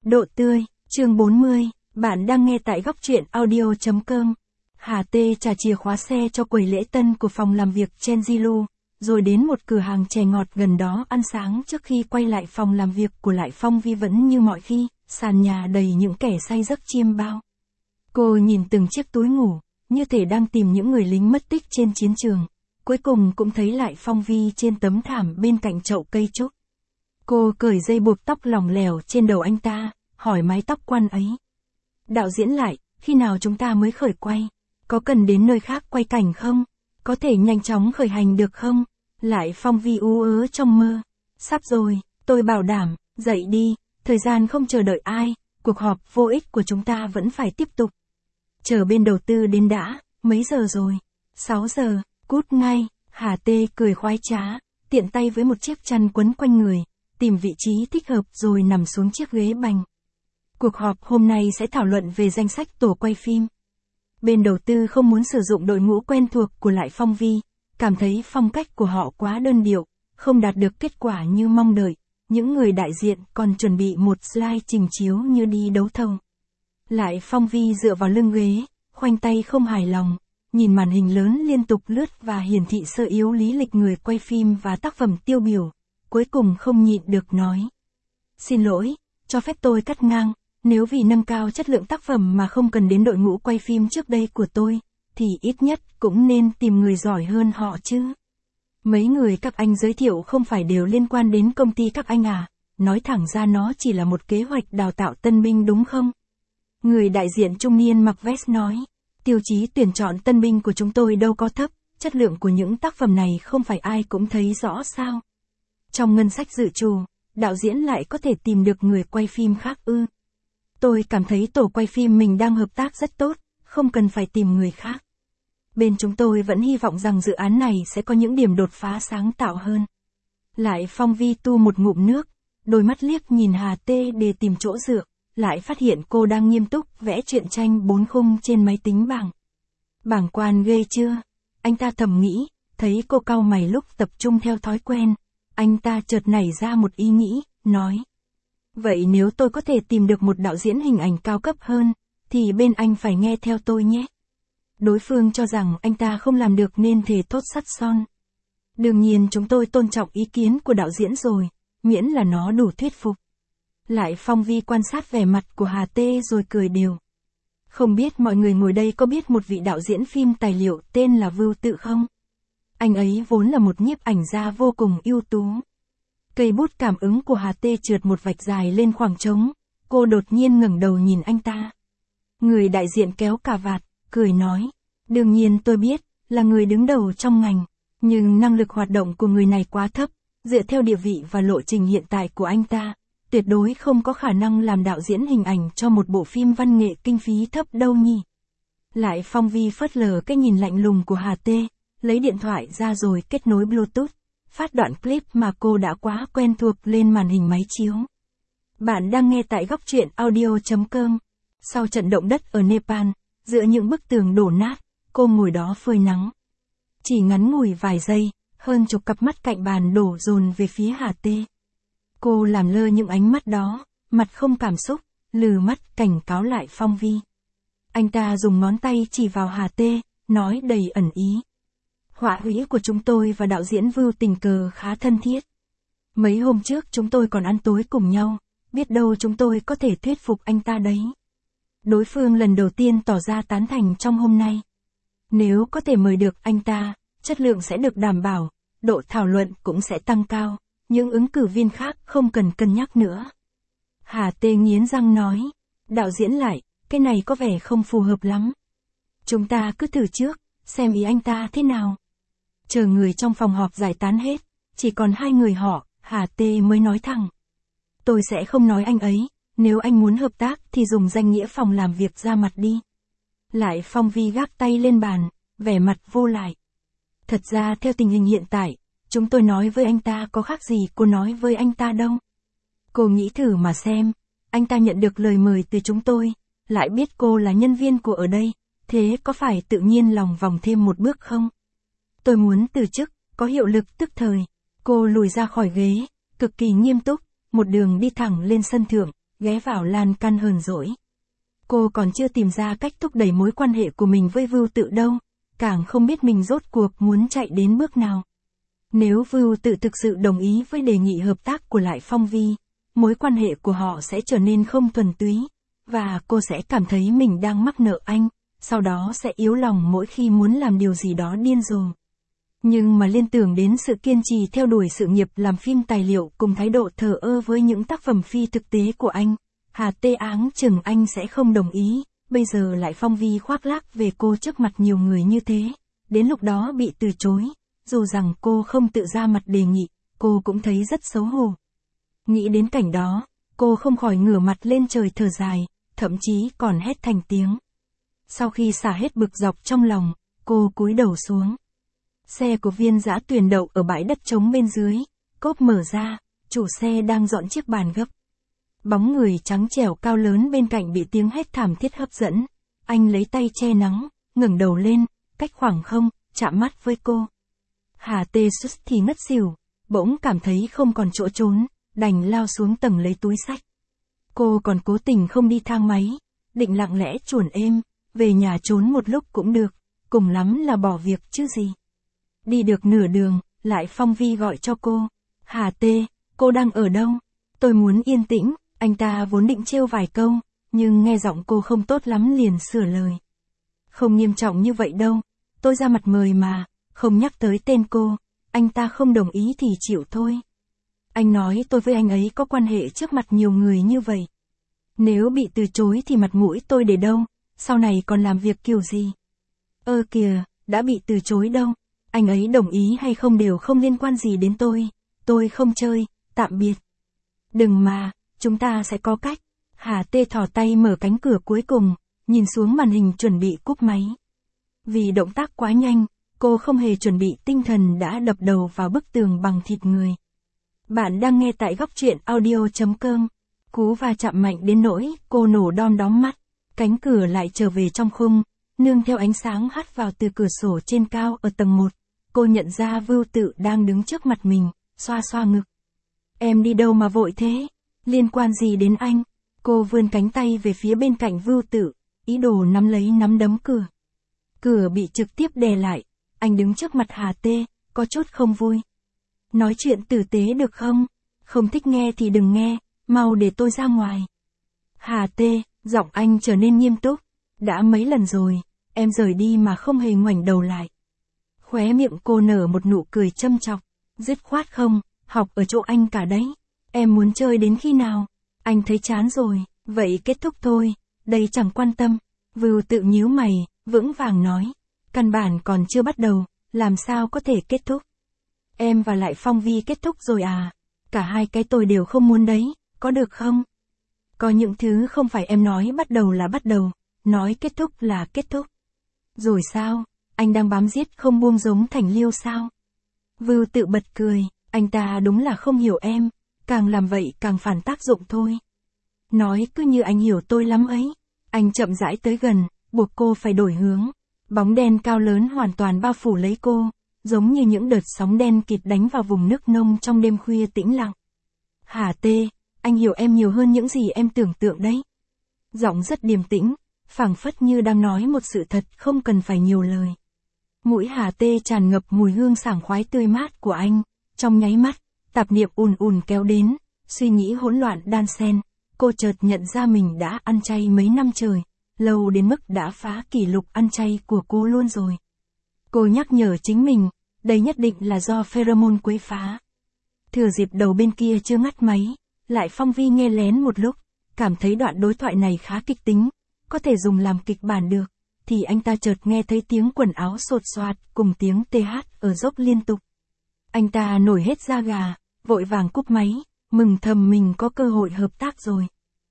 Độ tươi, chương 40, bạn đang nghe tại góc truyện audio.com. Hà Tê trả chìa khóa xe cho quầy lễ tân của phòng làm việc trên Zilu, rồi đến một cửa hàng chè ngọt gần đó ăn sáng trước khi quay lại phòng làm việc của Lại Phong Vi vẫn như mọi khi, sàn nhà đầy những kẻ say giấc chiêm bao. Cô nhìn từng chiếc túi ngủ, như thể đang tìm những người lính mất tích trên chiến trường. Cuối cùng cũng thấy Lại Phong Vi trên tấm thảm bên cạnh chậu cây trúc. Cô cởi dây buộc tóc lỏng lẻo trên đầu anh ta, hỏi mái tóc quăn ấy. Đạo diễn Lại, khi nào chúng ta mới khởi quay? Có cần đến nơi khác quay cảnh không? Có thể nhanh chóng khởi hành được không? Lại Phong Vi ú ớ trong mơ. Sắp rồi, tôi bảo đảm, dậy đi, thời gian không chờ đợi ai, cuộc họp vô ích của chúng ta vẫn phải tiếp tục. Chờ bên đầu tư đến đã, mấy giờ rồi? 6 giờ, cút ngay, Hà Tê cười khoái trá, tiện tay với một chiếc chăn quấn quanh người, tìm vị trí thích hợp rồi nằm xuống chiếc ghế bành. Cuộc họp hôm nay sẽ thảo luận về danh sách tổ quay phim. Bên đầu tư không muốn sử dụng đội ngũ quen thuộc của Lại Phong Vi, cảm thấy phong cách của họ quá đơn điệu, không đạt được kết quả như mong đợi. Những người đại diện còn chuẩn bị một slide trình chiếu như đi đấu thầu. Lại Phong Vi dựa vào lưng ghế, khoanh tay không hài lòng, nhìn màn hình lớn liên tục lướt và hiển thị sơ yếu lý lịch người quay phim và tác phẩm tiêu biểu. Cuối cùng không nhịn được nói. Xin lỗi, cho phép tôi cắt ngang, nếu vì nâng cao chất lượng tác phẩm mà không cần đến đội ngũ quay phim trước đây của tôi, thì ít nhất cũng nên tìm người giỏi hơn họ chứ. Mấy người các anh giới thiệu không phải đều liên quan đến công ty các anh à, nói thẳng ra nó chỉ là một kế hoạch đào tạo tân binh đúng không? Người đại diện trung niên mặc vest nói, tiêu chí tuyển chọn tân binh của chúng tôi đâu có thấp, chất lượng của những tác phẩm này không phải ai cũng thấy rõ sao. Trong ngân sách dự trù, đạo diễn lại có thể tìm được người quay phim khác ư? Tôi cảm thấy tổ quay phim mình đang hợp tác rất tốt, không cần phải tìm người khác. Bên chúng tôi vẫn hy vọng rằng dự án này sẽ có những điểm đột phá sáng tạo hơn. Lại Phong Vi tu một ngụm nước, đôi mắt liếc nhìn Hà Tê để tìm chỗ dựa, lại phát hiện cô đang nghiêm túc vẽ truyện tranh 4 khung trên máy tính bảng. Bảng quan ghê chưa? Anh ta thầm nghĩ, thấy cô cau mày lúc tập trung theo thói quen. Anh ta chợt nảy ra một ý nghĩ, nói. Vậy nếu tôi có thể tìm được một đạo diễn hình ảnh cao cấp hơn, thì bên anh phải nghe theo tôi nhé. Đối phương cho rằng anh ta không làm được nên thề thốt sắt son. Đương nhiên chúng tôi tôn trọng ý kiến của đạo diễn rồi, miễn là nó đủ thuyết phục. Lại Phong Vi quan sát vẻ mặt của Hà Tê rồi cười đều. Không biết mọi người ngồi đây có biết một vị đạo diễn phim tài liệu tên là Vưu Tự không? Anh ấy vốn là một nhiếp ảnh gia vô cùng ưu tú. Cây bút cảm ứng của Hà Tê trượt một vạch dài lên khoảng trống, cô đột nhiên ngẩng đầu nhìn anh ta. Người đại diện kéo cà vạt, cười nói, đương nhiên tôi biết, là người đứng đầu trong ngành, nhưng năng lực hoạt động của người này quá thấp, dựa theo địa vị và lộ trình hiện tại của anh ta, tuyệt đối không có khả năng làm đạo diễn hình ảnh cho một bộ phim văn nghệ kinh phí thấp đâu nhỉ. Lại Phong Vi phớt lờ cái nhìn lạnh lùng của Hà Tê, lấy điện thoại ra rồi kết nối Bluetooth, phát đoạn clip mà cô đã quá quen thuộc lên màn hình máy chiếu. Bạn đang nghe tại góc truyện audio.com. Sau trận động đất ở Nepal, giữa những bức tường đổ nát, cô ngồi đó phơi nắng. Chỉ ngắn ngủi vài giây, hơn chục cặp mắt cạnh bàn đổ dồn về phía Hà Tê. Cô làm lơ những ánh mắt đó, mặt không cảm xúc, lừ mắt cảnh cáo Lại Phong Vi. Anh ta dùng ngón tay chỉ vào Hà Tê, nói đầy ẩn ý. Họa hữu của chúng tôi và đạo diễn Vưu tình cờ khá thân thiết. Mấy hôm trước chúng tôi còn ăn tối cùng nhau, biết đâu chúng tôi có thể thuyết phục anh ta đấy. Đối phương lần đầu tiên tỏ ra tán thành trong hôm nay. Nếu có thể mời được anh ta, chất lượng sẽ được đảm bảo, độ thảo luận cũng sẽ tăng cao, những ứng cử viên khác không cần cân nhắc nữa. Hà Tê nghiến răng nói, đạo diễn Lại, cái này có vẻ không phù hợp lắm. Chúng ta cứ thử trước, xem ý anh ta thế nào. Chờ người trong phòng họp giải tán hết, chỉ còn 2 người họ, Hà Tê mới nói thẳng. Tôi sẽ không nói anh ấy, nếu anh muốn hợp tác thì dùng danh nghĩa phòng làm việc ra mặt đi. Lại Phong Vi gác tay lên bàn, vẻ mặt vô lại. Thật ra theo tình hình hiện tại, chúng tôi nói với anh ta có khác gì cô nói với anh ta đâu. Cô nghĩ thử mà xem, anh ta nhận được lời mời từ chúng tôi, lại biết cô là nhân viên của ở đây, thế có phải tự nhiên lòng vòng thêm một bước không? Tôi muốn từ chức, có hiệu lực tức thời. Cô lùi ra khỏi ghế, cực kỳ nghiêm túc, một đường đi thẳng lên sân thượng, ghé vào lan can hờn dỗi. Cô còn chưa tìm ra cách thúc đẩy mối quan hệ của mình với Vưu Tự đâu, càng không biết mình rốt cuộc muốn chạy đến bước nào. Nếu Vưu Tự thực sự đồng ý với đề nghị hợp tác của Lại Phong Vi, mối quan hệ của họ sẽ trở nên không thuần túy, và cô sẽ cảm thấy mình đang mắc nợ anh, sau đó sẽ yếu lòng mỗi khi muốn làm điều gì đó điên rồ. Nhưng mà liên tưởng đến sự kiên trì theo đuổi sự nghiệp làm phim tài liệu cùng thái độ thờ ơ với những tác phẩm phi thực tế của anh, Hà Tê áng chừng anh sẽ không đồng ý, bây giờ Lại Phong Vi khoác lác về cô trước mặt nhiều người như thế, đến lúc đó bị từ chối, dù rằng cô không tự ra mặt đề nghị, cô cũng thấy rất xấu hổ. Nghĩ đến cảnh đó, cô không khỏi ngửa mặt lên trời thở dài, thậm chí còn hét thành tiếng. Sau khi xả hết bực dọc trong lòng, cô cúi đầu xuống. Xe của Viên Dã Tuyền đậu ở bãi đất trống bên dưới, cốp mở ra, chủ xe đang dọn chiếc bàn gấp. Bóng người trắng trẻo cao lớn bên cạnh bị tiếng hét thảm thiết hấp dẫn, anh lấy tay che nắng, ngẩng đầu lên, cách khoảng không, chạm mắt với cô. Hà Tê Xuất thì ngất xỉu, bỗng cảm thấy không còn chỗ trốn, đành lao xuống tầng lấy túi xách. Cô còn cố tình không đi thang máy, định lặng lẽ chuồn êm, về nhà trốn một lúc cũng được, cùng lắm là bỏ việc chứ gì. Đi được nửa đường, Lại Phong Vi gọi cho cô. Hà Tê, cô đang ở đâu? Tôi muốn yên tĩnh, anh ta vốn định trêu vài câu, nhưng nghe giọng cô không tốt lắm liền sửa lời. Không nghiêm trọng như vậy đâu, tôi ra mặt mời mà, không nhắc tới tên cô, anh ta không đồng ý thì chịu thôi. Anh nói tôi với anh ấy có quan hệ trước mặt nhiều người như vậy. Nếu bị từ chối thì mặt mũi tôi để đâu, sau này còn làm việc kiểu gì? Ơ kìa, đã bị từ chối đâu, anh ấy đồng ý hay không đều không liên quan gì đến tôi không chơi, tạm biệt. Đừng mà, chúng ta sẽ có cách. Hà Tê thò tay mở cánh cửa cuối cùng, nhìn xuống màn hình chuẩn bị cúp máy. Vì động tác quá nhanh, cô không hề chuẩn bị tinh thần đã đập đầu vào bức tường bằng thịt người. Bạn đang nghe tại góc truyện audio.com. Cú va chạm mạnh đến nỗi cô nổ đom đóm mắt, cánh cửa lại trở về trong khung, nương theo ánh sáng hắt vào từ cửa sổ trên cao ở tầng 1. Cô nhận ra Vưu Tự đang đứng trước mặt mình, xoa xoa ngực. Em đi đâu mà vội thế? Liên quan gì đến anh? Cô vươn cánh tay về phía bên cạnh Vưu Tự, ý đồ nắm lấy nắm đấm cửa. Cửa bị trực tiếp đè lại, anh đứng trước mặt Hà Tê, có chút không vui. Nói chuyện tử tế được không? Không thích nghe thì đừng nghe, mau để tôi ra ngoài. Hà Tê, giọng anh trở nên nghiêm túc. Đã mấy lần rồi, em rời đi mà không hề ngoảnh đầu lại. Khóe miệng cô nở một nụ cười châm chọc. Dứt khoát không, học ở chỗ anh cả đấy. Em muốn chơi đến khi nào? Anh thấy chán rồi, vậy kết thúc thôi, đây chẳng quan tâm. Vưu Tự nhíu mày, vững vàng nói. Căn bản còn chưa bắt đầu, làm sao có thể kết thúc? Em và Lại Phong Vi kết thúc rồi à? Cả hai cái tôi đều không muốn đấy, có được không? Có những thứ không phải em nói bắt đầu là bắt đầu, nói kết thúc là kết thúc. Rồi sao? Anh đang bám giết không buông giống Thành Liêu sao? Vưu Tự bật cười, anh ta đúng là không hiểu em, càng làm vậy càng phản tác dụng thôi. Nói cứ như anh hiểu tôi lắm ấy. Anh chậm rãi tới gần, buộc cô phải đổi hướng. Bóng đen cao lớn hoàn toàn bao phủ lấy cô, giống như những đợt sóng đen kịt đánh vào vùng nước nông trong đêm khuya tĩnh lặng. Hà Tê, anh hiểu em nhiều hơn những gì em tưởng tượng đấy. Giọng rất điềm tĩnh, phảng phất như đang nói một sự thật không cần phải nhiều lời. Mũi Hà Tê tràn ngập mùi hương sảng khoái tươi mát của anh, trong nháy mắt, tạp niệm ùn ùn kéo đến, suy nghĩ hỗn loạn đan xen, cô chợt nhận ra mình đã ăn chay mấy năm trời, lâu đến mức đã phá kỷ lục ăn chay của cô luôn rồi. Cô nhắc nhở chính mình, đây nhất định là do pheromone quấy phá. Thừa dịp đầu bên kia chưa ngắt máy, Lại Phong Vi nghe lén một lúc, cảm thấy đoạn đối thoại này khá kịch tính, có thể dùng làm kịch bản được, thì anh ta chợt nghe thấy tiếng quần áo sột soạt cùng tiếng TH ở dốc liên tục. Anh ta nổi hết da gà, vội vàng cúp máy, mừng thầm mình có cơ hội hợp tác rồi.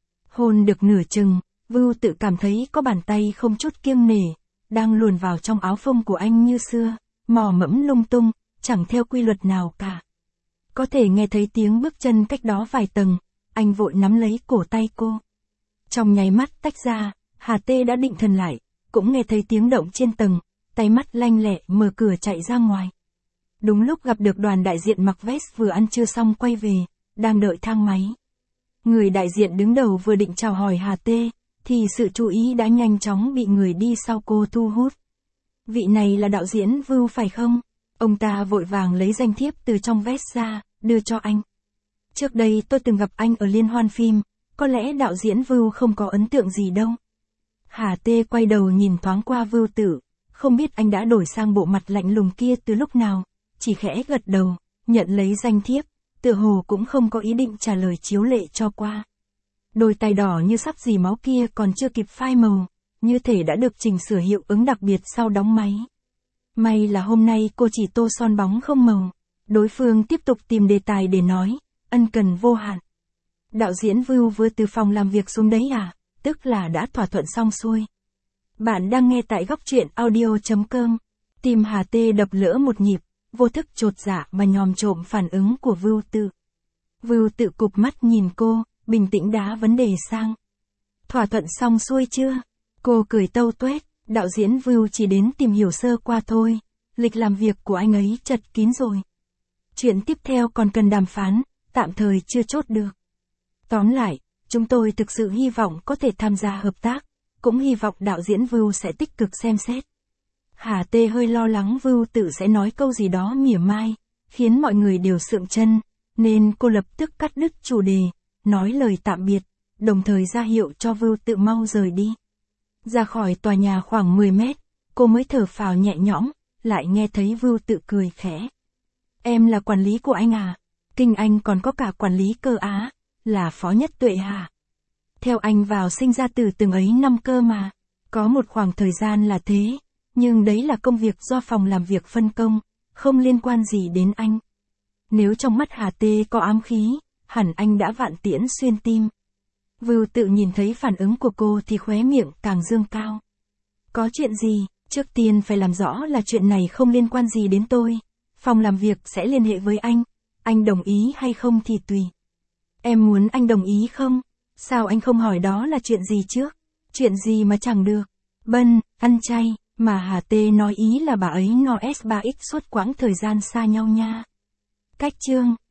Hôn được nửa chừng, Vưu Tự cảm thấy có bàn tay không chút kiêng nể, đang luồn vào trong áo phông của anh như xưa, mò mẫm lung tung, chẳng theo quy luật nào cả. Có thể nghe thấy tiếng bước chân cách đó vài tầng, anh vội nắm lấy cổ tay cô. Trong nháy mắt tách ra, Hà Tê đã định thần lại, cũng nghe thấy tiếng động trên tầng, tay mắt lanh lẹ mở cửa chạy ra ngoài. Đúng lúc gặp được đoàn đại diện mặc vest vừa ăn trưa xong quay về, đang đợi thang máy. Người đại diện đứng đầu vừa định chào hỏi Hà Tê, thì sự chú ý đã nhanh chóng bị người đi sau cô thu hút. Vị này là đạo diễn Vưu phải không? Ông ta vội vàng lấy danh thiếp từ trong vest ra, đưa cho anh. Trước đây tôi từng gặp anh ở liên hoan phim, có lẽ đạo diễn Vưu không có ấn tượng gì đâu. Hà Tê quay đầu nhìn thoáng qua Vưu Tử, không biết anh đã đổi sang bộ mặt lạnh lùng kia từ lúc nào, chỉ khẽ gật đầu, nhận lấy danh thiếp, tựa hồ cũng không có ý định trả lời chiếu lệ cho qua. Đôi tay đỏ như sắp dì máu kia còn chưa kịp phai màu, như thể đã được chỉnh sửa hiệu ứng đặc biệt sau đóng máy. May là hôm nay cô chỉ tô son bóng không màu. Đối phương tiếp tục tìm đề tài để nói, ân cần vô hạn. Đạo diễn Vưu vừa từ phòng làm việc xuống đấy à? Tức là đã thỏa thuận xong xuôi. Bạn đang nghe tại góc truyện audio.com. Tim Hà Tê đập lỡ một nhịp, vô thức chột dạ mà nhòm trộm phản ứng của Vưu Tự. Vưu Tự cụp mắt nhìn cô, bình tĩnh đá vấn đề sang. Thỏa thuận xong xuôi chưa? Cô cười tâu tuét, đạo diễn Vưu chỉ đến tìm hiểu sơ qua thôi, lịch làm việc của anh ấy chật kín rồi. Chuyện tiếp theo còn cần đàm phán, tạm thời chưa chốt được. Tóm lại, chúng tôi thực sự hy vọng có thể tham gia hợp tác, cũng hy vọng đạo diễn Vưu sẽ tích cực xem xét. Hà Tê hơi lo lắng Vưu Tự sẽ nói câu gì đó mỉa mai, khiến mọi người đều sượng chân, nên cô lập tức cắt đứt chủ đề, nói lời tạm biệt, đồng thời ra hiệu cho Vưu Tự mau rời đi. Ra khỏi tòa nhà khoảng 10 mét, cô mới thở phào nhẹ nhõm, lại nghe thấy Vưu Tự cười khẽ. Em là quản lý của anh à? Kinh anh còn có cả quản lý cơ á, là Phó Nhất Tuệ hả? Theo anh vào sinh ra từ từng ấy năm cơ mà. Có một khoảng thời gian là thế, nhưng đấy là công việc do phòng làm việc phân công, không liên quan gì đến anh. Nếu trong mắt Hà Tê có ám khí, hẳn anh đã vạn tiễn xuyên tim. Vưu Tự nhìn thấy phản ứng của cô thì khóe miệng càng dương cao. Có chuyện gì? Trước tiên phải làm rõ là chuyện này không liên quan gì đến tôi. Phòng làm việc sẽ liên hệ với anh đồng ý hay không thì tùy. Em muốn anh đồng ý không? Sao anh không hỏi đó là chuyện gì trước? Chuyện gì mà chẳng được? Bân, ăn chay, mà Hà Tê nói ý là bà ấy no S3X suốt quãng thời gian xa nhau nha. Cách chương